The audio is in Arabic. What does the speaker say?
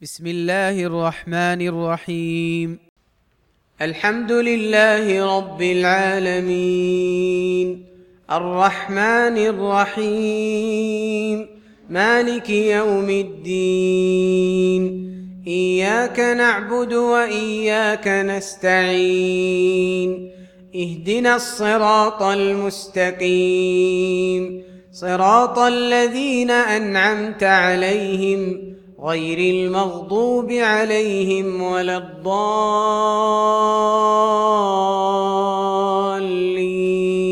بسم الله الرحمن الرحيم. الحمد لله رب العالمين، الرحمن الرحيم، مالك يوم الدين. إياك نعبد وإياك نستعين، اهدنا الصراط المستقيم، صراط الذين أنعمت عليهم غير المغضوب عليهم ولا الضالين.